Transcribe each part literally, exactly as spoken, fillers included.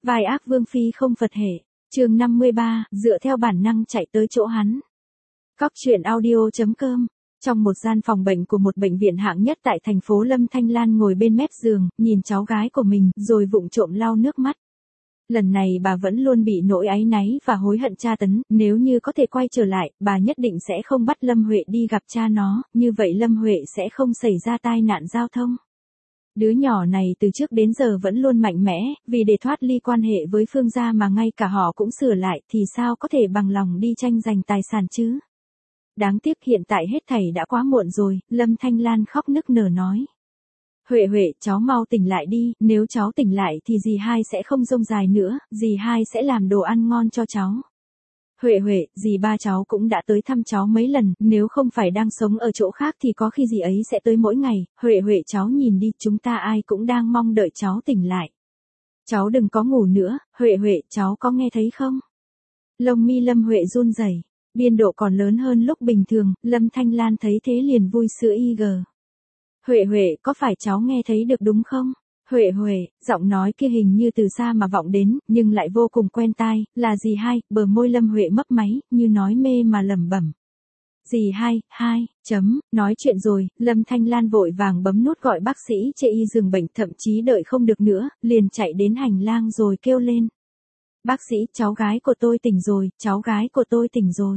Vai ác vương phi không Phật hệ. Chương năm mươi ba, dựa theo bản năng chạy tới chỗ hắn. Cóc truyện audio chấm com. Trong một gian phòng bệnh của một bệnh viện hạng nhất tại thành phố Lâm Thanh Lan ngồi bên mép giường, nhìn cháu gái của mình, rồi vụng trộm lau nước mắt. Lần này bà vẫn luôn bị nỗi áy náy và hối hận tra tấn, nếu như có thể quay trở lại, bà nhất định sẽ không bắt Lâm Huệ đi gặp cha nó, như vậy Lâm Huệ sẽ không xảy ra tai nạn giao thông. Đứa nhỏ này từ trước đến giờ vẫn luôn mạnh mẽ, vì để thoát ly quan hệ với Phương gia mà ngay cả họ cũng sửa lại, thì sao có thể bằng lòng đi tranh giành tài sản chứ? Đáng tiếc hiện tại hết thảy đã quá muộn rồi, Lâm Thanh Lan khóc nức nở nói. Huệ Huệ, cháu mau tỉnh lại đi, nếu cháu tỉnh lại thì dì hai sẽ không rông dài nữa, dì hai sẽ làm đồ ăn ngon cho cháu. Huệ Huệ, dì ba cháu cũng đã tới thăm cháu mấy lần, nếu không phải đang sống ở chỗ khác thì có khi dì ấy sẽ tới mỗi ngày. Huệ Huệ, cháu nhìn đi, chúng ta ai cũng đang mong đợi cháu tỉnh lại. Cháu đừng có ngủ nữa, Huệ Huệ, cháu có nghe thấy không? Lông mi Lâm Huệ run rẩy, biên độ còn lớn hơn lúc bình thường. Lâm Thanh Lan thấy thế liền vui sữa y gờ. Huệ Huệ, có phải cháu nghe thấy được đúng không? Huệ Huệ, giọng nói kia hình như từ xa mà vọng đến, nhưng lại vô cùng quen tai, là dì hai. Bờ môi Lâm Huệ mấp máy, như nói mê mà lẩm bẩm. Dì hai, hai, chấm, nói chuyện rồi. Lâm Thanh Lan vội vàng bấm nút gọi bác sĩ chê y giường bệnh, thậm chí đợi không được nữa, liền chạy đến hành lang rồi kêu lên. Bác sĩ, cháu gái của tôi tỉnh rồi, cháu gái của tôi tỉnh rồi.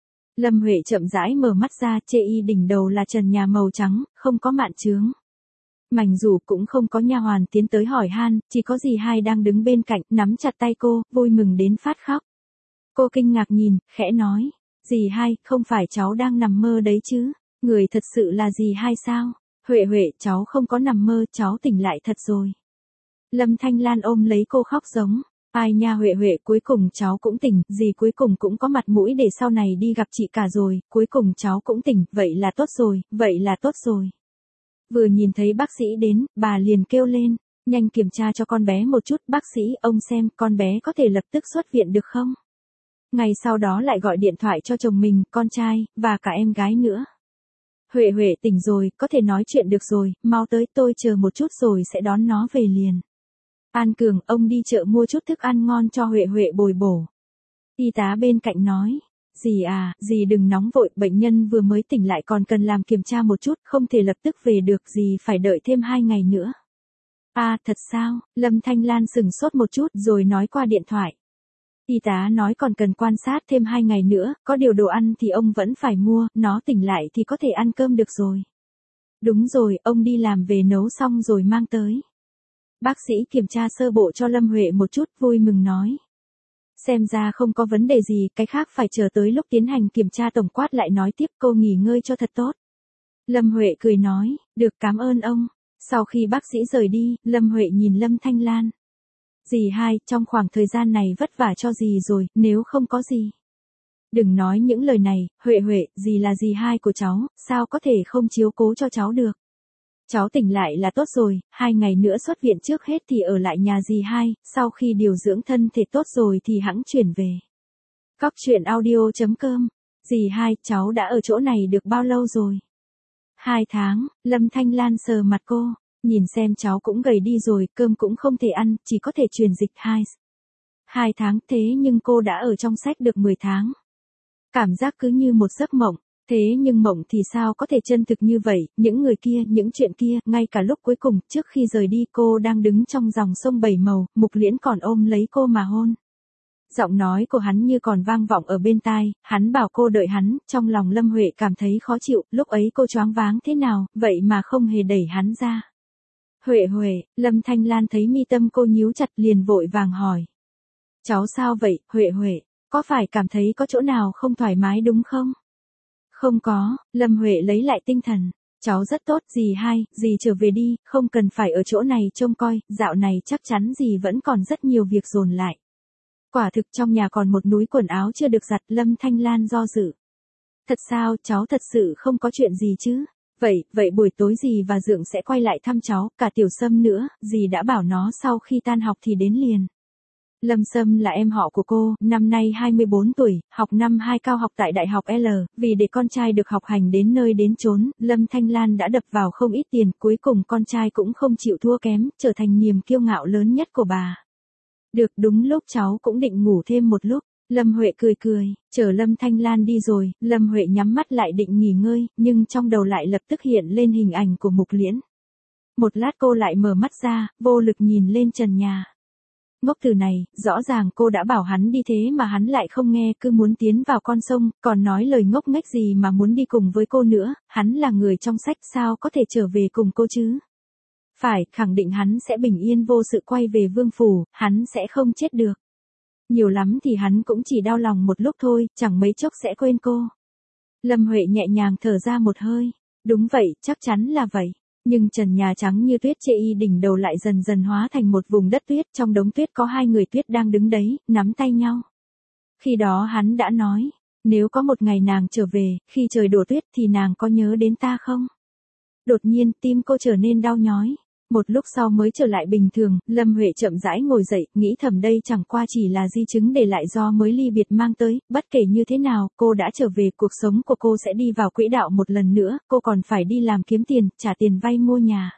Lâm Huệ chậm rãi mở mắt ra, chê y đỉnh đầu là trần nhà màu trắng, không có mạn chướng. Mảnh rủ cũng không có nha hoàn tiến tới hỏi han, chỉ có dì hai đang đứng bên cạnh, nắm chặt tay cô, vui mừng đến phát khóc. Cô kinh ngạc nhìn, khẽ nói, dì hai, không phải cháu đang nằm mơ đấy chứ, người thật sự là dì hai sao? Huệ Huệ, cháu không có nằm mơ, cháu tỉnh lại thật rồi. Lâm Thanh Lan ôm lấy cô khóc giống. Ai nha Huệ Huệ, cuối cùng cháu cũng tỉnh, dì cuối cùng cũng có mặt mũi để sau này đi gặp chị cả rồi, cuối cùng cháu cũng tỉnh, vậy là tốt rồi, vậy là tốt rồi. Vừa nhìn thấy bác sĩ đến, bà liền kêu lên, nhanh kiểm tra cho con bé một chút, bác sĩ, ông xem con bé có thể lập tức xuất viện được không? Ngày sau đó lại gọi điện thoại cho chồng mình, con trai, và cả em gái nữa. Huệ Huệ tỉnh rồi, có thể nói chuyện được rồi, mau tới, tôi chờ một chút rồi sẽ đón nó về liền. An Cường, ông đi chợ mua chút thức ăn ngon cho Huệ Huệ bồi bổ. Y tá bên cạnh nói, dì à, dì đừng nóng vội, bệnh nhân vừa mới tỉnh lại còn cần làm kiểm tra một chút, không thể lập tức về được, dì phải đợi thêm hai ngày nữa. À, thật sao? Lâm Thanh Lan sừng sốt một chút rồi nói qua điện thoại. Y tá nói còn cần quan sát thêm hai ngày nữa, có điều đồ ăn thì ông vẫn phải mua, nó tỉnh lại thì có thể ăn cơm được rồi. Đúng rồi, ông đi làm về nấu xong rồi mang tới. Bác sĩ kiểm tra sơ bộ cho Lâm Huệ một chút, vui mừng nói. Xem ra không có vấn đề gì, cái khác phải chờ tới lúc tiến hành kiểm tra tổng quát lại nói tiếp, cô nghỉ ngơi cho thật tốt. Lâm Huệ cười nói, được, cảm ơn ông. Sau khi bác sĩ rời đi, Lâm Huệ nhìn Lâm Thanh Lan. Dì hai, trong khoảng thời gian này vất vả cho dì rồi, nếu không có gì. Đừng nói những lời này, Huệ Huệ, dì là dì hai của cháu, sao có thể không chiếu cố cho cháu được. Cháu tỉnh lại là tốt rồi, hai ngày nữa xuất viện trước hết thì ở lại nhà dì hai, sau khi điều dưỡng thân thể tốt rồi thì hẵng chuyển về. Cóc truyện audio chấm com. Dì hai, cháu đã ở chỗ này được bao lâu rồi? Hai tháng, Lâm Thanh Lan sờ mặt cô, nhìn xem cháu cũng gầy đi rồi, cơm cũng không thể ăn, chỉ có thể truyền dịch hai. Hai tháng, thế nhưng cô đã ở trong sách được mười tháng. Cảm giác cứ như một giấc mộng. Thế nhưng mộng thì sao có thể chân thực như vậy, những người kia, những chuyện kia, ngay cả lúc cuối cùng, trước khi rời đi cô đang đứng trong dòng sông bảy màu, Mục Liễn còn ôm lấy cô mà hôn. Giọng nói của hắn như còn vang vọng ở bên tai, hắn bảo cô đợi hắn, trong lòng Lâm Huệ cảm thấy khó chịu, lúc ấy cô choáng váng thế nào, vậy mà không hề đẩy hắn ra. Huệ Huệ, Lâm Thanh Lan thấy mi tâm cô nhíu chặt liền vội vàng hỏi. Cháu sao vậy, Huệ Huệ, có phải cảm thấy có chỗ nào không thoải mái đúng không? Không có, Lâm Huệ lấy lại tinh thần. Cháu rất tốt, dì hai, dì trở về đi, không cần phải ở chỗ này trông coi, dạo này chắc chắn dì vẫn còn rất nhiều việc dồn lại. Quả thực trong nhà còn một núi quần áo chưa được giặt, Lâm Thanh Lan do dự. Thật sao, cháu thật sự không có chuyện gì chứ? Vậy, vậy buổi tối dì và Dượng sẽ quay lại thăm cháu, cả Tiểu Sâm nữa, dì đã bảo nó sau khi tan học thì đến liền. Lâm Sâm là em họ của cô, năm nay hai mươi bốn tuổi, học năm hai cao học tại Đại học L, vì để con trai được học hành đến nơi đến chốn, Lâm Thanh Lan đã đập vào không ít tiền, cuối cùng con trai cũng không chịu thua kém, trở thành niềm kiêu ngạo lớn nhất của bà. Được, đúng lúc cháu cũng định ngủ thêm một lúc. Lâm Huệ cười cười, chờ Lâm Thanh Lan đi rồi, Lâm Huệ nhắm mắt lại định nghỉ ngơi, nhưng trong đầu lại lập tức hiện lên hình ảnh của Mục Liễn. Một lát cô lại mở mắt ra, vô lực nhìn lên trần nhà. Ngốc từ này, rõ ràng cô đã bảo hắn đi thế mà hắn lại không nghe, cứ muốn tiến vào con sông, còn nói lời ngốc nghếch gì mà muốn đi cùng với cô nữa, hắn là người trong sách sao có thể trở về cùng cô chứ. Phải, khẳng định hắn sẽ bình yên vô sự quay về vương phủ, hắn sẽ không chết được. Nhiều lắm thì hắn cũng chỉ đau lòng một lúc thôi, chẳng mấy chốc sẽ quên cô. Lâm Huệ nhẹ nhàng thở ra một hơi. Đúng vậy, chắc chắn là vậy. Nhưng trần nhà trắng như tuyết chê y đỉnh đầu lại dần dần hóa thành một vùng đất tuyết, trong đống tuyết có hai người tuyết đang đứng đấy, nắm tay nhau. Khi đó hắn đã nói, nếu có một ngày nàng trở về, khi trời đổ tuyết thì nàng có nhớ đến ta không? Đột nhiên tim cô trở nên đau nhói. Một lúc sau mới trở lại bình thường, Lâm Huệ chậm rãi ngồi dậy, nghĩ thầm đây chẳng qua chỉ là di chứng để lại do mới ly biệt mang tới, bất kể như thế nào, cô đã trở về, cuộc sống của cô sẽ đi vào quỹ đạo một lần nữa, cô còn phải đi làm kiếm tiền, trả tiền vay mua nhà.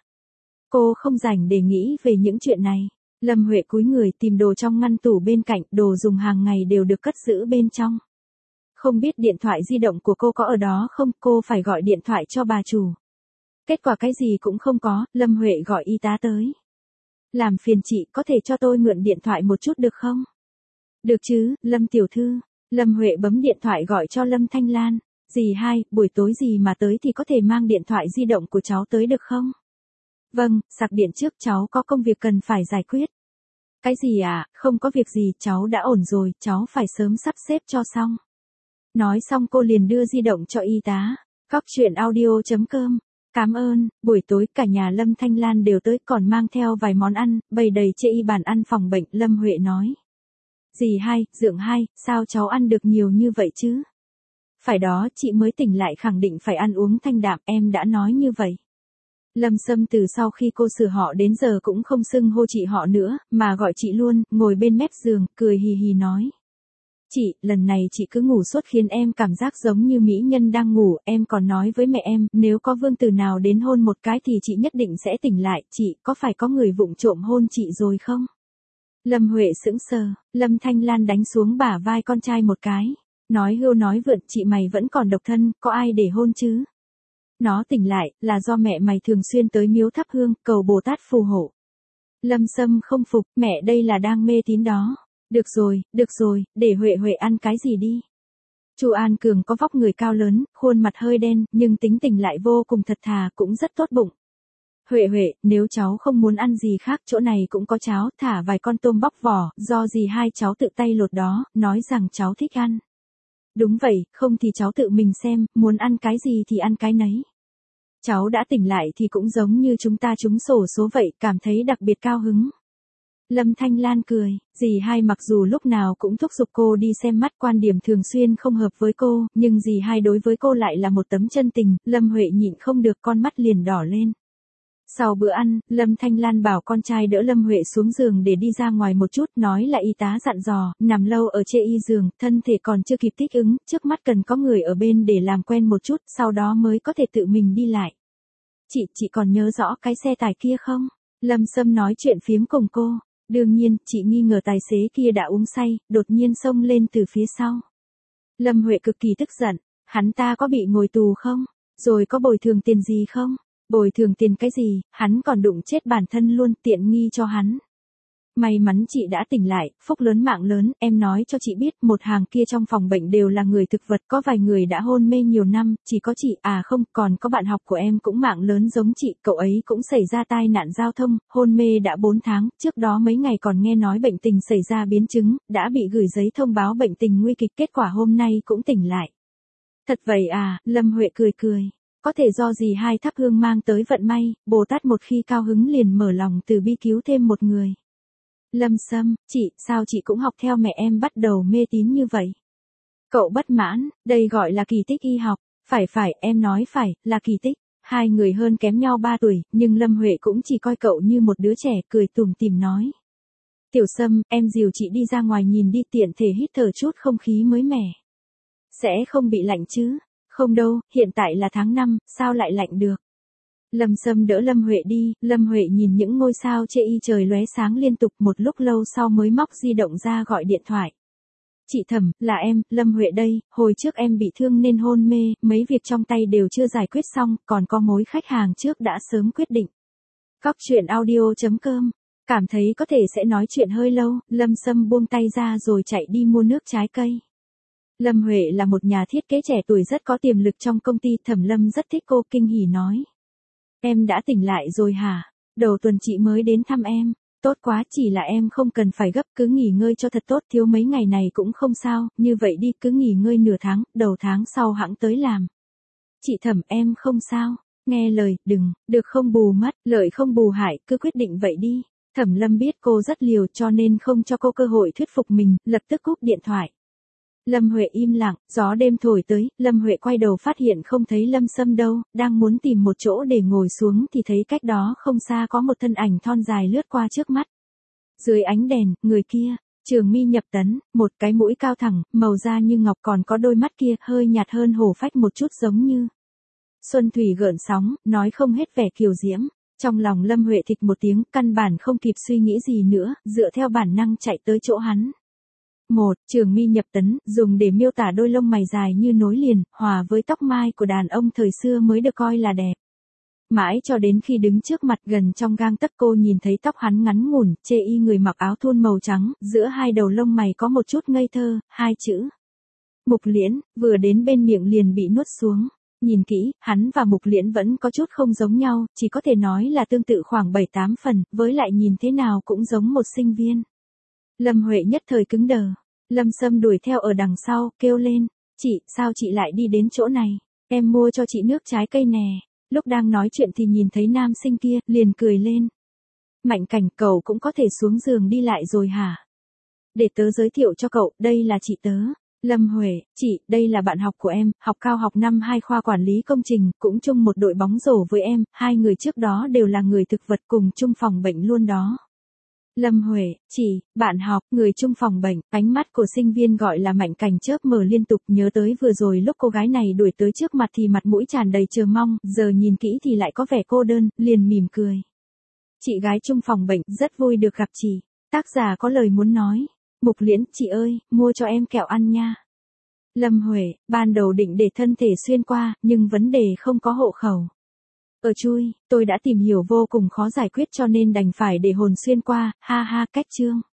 Cô không rảnh để nghĩ về những chuyện này. Lâm Huệ cúi người tìm đồ trong ngăn tủ bên cạnh, đồ dùng hàng ngày đều được cất giữ bên trong. Không biết điện thoại di động của cô có ở đó không, cô phải gọi điện thoại cho bà chủ. Kết quả cái gì cũng không có, Lâm Huệ gọi y tá tới. Làm phiền chị, có thể cho tôi mượn điện thoại một chút được không? Được chứ, Lâm tiểu thư. Lâm Huệ bấm điện thoại gọi cho Lâm Thanh Lan. Dì hai, buổi tối gì mà tới thì có thể mang điện thoại di động của cháu tới được không? Vâng, sạc điện trước, cháu có công việc cần phải giải quyết. Cái gì à, không có việc gì, cháu đã ổn rồi, cháu phải sớm sắp xếp cho xong. Nói xong cô liền đưa di động cho y tá. Cóc truyện audio chấm com. Cảm ơn, buổi tối cả nhà Lâm Thanh Lan đều tới, còn mang theo vài món ăn, bày đầy chê y bàn ăn phòng bệnh. Lâm Huệ nói. Dì hai, dượng hai, sao cháu ăn được nhiều như vậy chứ? Phải đó, chị mới tỉnh lại khẳng định phải ăn uống thanh đạm, em đã nói như vậy. Lâm Sâm từ sau khi cô sửa họ đến giờ cũng không xưng hô chị họ nữa, mà gọi chị luôn, ngồi bên mép giường, cười hì hì nói. Chị, lần này chị cứ ngủ suốt khiến em cảm giác giống như mỹ nhân đang ngủ, em còn nói với mẹ em, nếu có vương tử nào đến hôn một cái thì chị nhất định sẽ tỉnh lại, chị, có phải có người vụng trộm hôn chị rồi không? Lâm Huệ sững sờ, Lâm Thanh Lan đánh xuống bả vai con trai một cái, nói hưu nói vượn, chị mày vẫn còn độc thân, có ai để hôn chứ? Nó tỉnh lại, là do mẹ mày thường xuyên tới miếu thắp hương, cầu Bồ Tát phù hộ. Lâm Sâm không phục, mẹ đây là đang mê tín đó. Được rồi, được rồi, để Huệ Huệ ăn cái gì đi. Chu An Cường có vóc người cao lớn, khuôn mặt hơi đen, nhưng tính tình lại vô cùng thật thà, cũng rất tốt bụng. Huệ Huệ, nếu cháu không muốn ăn gì khác, chỗ này cũng có cháo, thả vài con tôm bóc vỏ, do dì hai cháu tự tay lột đó, nói rằng cháu thích ăn. Đúng vậy, không thì cháu tự mình xem, muốn ăn cái gì thì ăn cái nấy. Cháu đã tỉnh lại thì cũng giống như chúng ta trúng xổ số vậy, cảm thấy đặc biệt cao hứng. Lâm Thanh Lan cười, dì hai mặc dù lúc nào cũng thúc giục cô đi xem mắt, quan điểm thường xuyên không hợp với cô, nhưng dì hai đối với cô lại là một tấm chân tình, Lâm Huệ nhịn không được con mắt liền đỏ lên. Sau bữa ăn, Lâm Thanh Lan bảo con trai đỡ Lâm Huệ xuống giường để đi ra ngoài một chút, nói là y tá dặn dò, nằm lâu ở chê y giường, thân thể còn chưa kịp thích ứng, trước mắt cần có người ở bên để làm quen một chút, sau đó mới có thể tự mình đi lại. Chị, chị còn nhớ rõ cái xe tải kia không? Lâm Sâm nói chuyện phiếm cùng cô. Đương nhiên, chị nghi ngờ tài xế kia đã uống say, đột nhiên xông lên từ phía sau. Lâm Huệ cực kỳ tức giận, hắn ta có bị ngồi tù không? Rồi có bồi thường tiền gì không? Bồi thường tiền cái gì, hắn còn đụng chết bản thân luôn, tiện nghi cho hắn. May mắn chị đã tỉnh lại, phúc lớn mạng lớn, em nói cho chị biết, một hàng kia trong phòng bệnh đều là người thực vật, có vài người đã hôn mê nhiều năm, chỉ có chị, à không, còn có bạn học của em cũng mạng lớn giống chị, cậu ấy cũng xảy ra tai nạn giao thông, hôn mê đã bốn tháng, trước đó mấy ngày còn nghe nói bệnh tình xảy ra biến chứng, đã bị gửi giấy thông báo bệnh tình nguy kịch, kết quả hôm nay cũng tỉnh lại. Thật vậy à, Lâm Huệ cười cười. Có thể do dì hai thắp hương mang tới vận may, Bồ Tát một khi cao hứng liền mở lòng từ bi cứu thêm một người. Lâm Sâm, chị, sao chị cũng học theo mẹ em bắt đầu mê tín như vậy? Cậu bất mãn, đây gọi là kỳ tích y học. Phải phải, em nói phải, là kỳ tích. Hai người hơn kém nhau ba tuổi, nhưng Lâm Huệ cũng chỉ coi cậu như một đứa trẻ, cười tủm tỉm nói. Tiểu Sâm, em dìu chị đi ra ngoài nhìn đi, tiện thể hít thở chút không khí mới mẻ. Sẽ không bị lạnh chứ? Không đâu, hiện tại là tháng năm, sao lại lạnh được? Lâm Sâm đỡ Lâm Huệ đi, Lâm Huệ nhìn những ngôi sao chê y trời lóe sáng liên tục, một lúc lâu sau mới móc di động ra gọi điện thoại. Chị Thẩm, là em, Lâm Huệ đây, hồi trước em bị thương nên hôn mê, mấy việc trong tay đều chưa giải quyết xong, còn có mối khách hàng trước đã sớm quyết định. Cóc truyện audio chấm com. Cảm thấy có thể sẽ nói chuyện hơi lâu, Lâm Sâm buông tay ra rồi chạy đi mua nước trái cây. Lâm Huệ là một nhà thiết kế trẻ tuổi rất có tiềm lực trong công ty, Thẩm Lâm rất thích cô, kinh hỉ nói. Em đã tỉnh lại rồi hả? Đầu tuần chị mới đến thăm em. Tốt quá, chỉ là em không cần phải gấp, cứ nghỉ ngơi cho thật tốt, thiếu mấy ngày này cũng không sao, như vậy đi, cứ nghỉ ngơi nửa tháng, đầu tháng sau hẵng tới làm. Chị Thẩm, em không sao, nghe lời, đừng, được không bù mất, lợi không bù hại, cứ quyết định vậy đi. Thẩm Lâm biết cô rất liều cho nên không cho cô cơ hội thuyết phục mình, lập tức cúp điện thoại. Lâm Huệ im lặng, gió đêm thổi tới, Lâm Huệ quay đầu phát hiện không thấy Lâm Sâm đâu, đang muốn tìm một chỗ để ngồi xuống thì thấy cách đó không xa có một thân ảnh thon dài lướt qua trước mắt. Dưới ánh đèn, người kia, Trường Mi Nhập Tấn, một cái mũi cao thẳng, màu da như ngọc, còn có đôi mắt kia hơi nhạt hơn hổ phách một chút, giống như xuân thủy gợn sóng, nói không hết vẻ kiều diễm. Trong lòng Lâm Huệ thịch một tiếng, căn bản không kịp suy nghĩ gì nữa, dựa theo bản năng chạy tới chỗ hắn. Một, Trường Mi Nhập Tấn, dùng để miêu tả đôi lông mày dài như nối liền, hòa với tóc mai của đàn ông thời xưa mới được coi là đẹp. Mãi cho đến khi đứng trước mặt gần trong gang tấc, cô nhìn thấy tóc hắn ngắn ngủn, chê y người mặc áo thun màu trắng, giữa hai đầu lông mày có một chút ngây thơ, hai chữ Mục Liễn, vừa đến bên miệng liền bị nuốt xuống. Nhìn kỹ, hắn và Mục Liễn vẫn có chút không giống nhau, chỉ có thể nói là tương tự khoảng bảy tám phần, với lại nhìn thế nào cũng giống một sinh viên. Lâm Huệ nhất thời cứng đờ. Lâm Sâm đuổi theo ở đằng sau, kêu lên, chị, sao chị lại đi đến chỗ này? Em mua cho chị nước trái cây nè. Lúc đang nói chuyện thì nhìn thấy nam sinh kia, liền cười lên. Mạnh Cảnh, cậu cũng có thể xuống giường đi lại rồi hả? Để tớ giới thiệu cho cậu, đây là chị tớ. Lâm Huệ, chị, đây là bạn học của em, học cao học năm hai khoa quản lý công trình, cũng chung một đội bóng rổ với em, hai người trước đó đều là người thực vật cùng chung phòng bệnh luôn đó. Lâm Huệ, chị, bạn học, người chung phòng bệnh, ánh mắt của sinh viên gọi là Mạnh Cảnh chớp mở liên tục, nhớ tới vừa rồi lúc cô gái này đuổi tới trước mặt thì mặt mũi tràn đầy chờ mong, giờ nhìn kỹ thì lại có vẻ cô đơn, liền mỉm cười. Chị gái chung phòng bệnh, rất vui được gặp chị. Tác giả có lời muốn nói. Mục Liễn, chị ơi, mua cho em kẹo ăn nha. Lâm Huệ, ban đầu định để thân thể xuyên qua, nhưng vấn đề không có hộ khẩu. Ở chui, tôi đã tìm hiểu vô cùng khó giải quyết cho nên đành phải để hồn xuyên qua, ha ha, cách chương.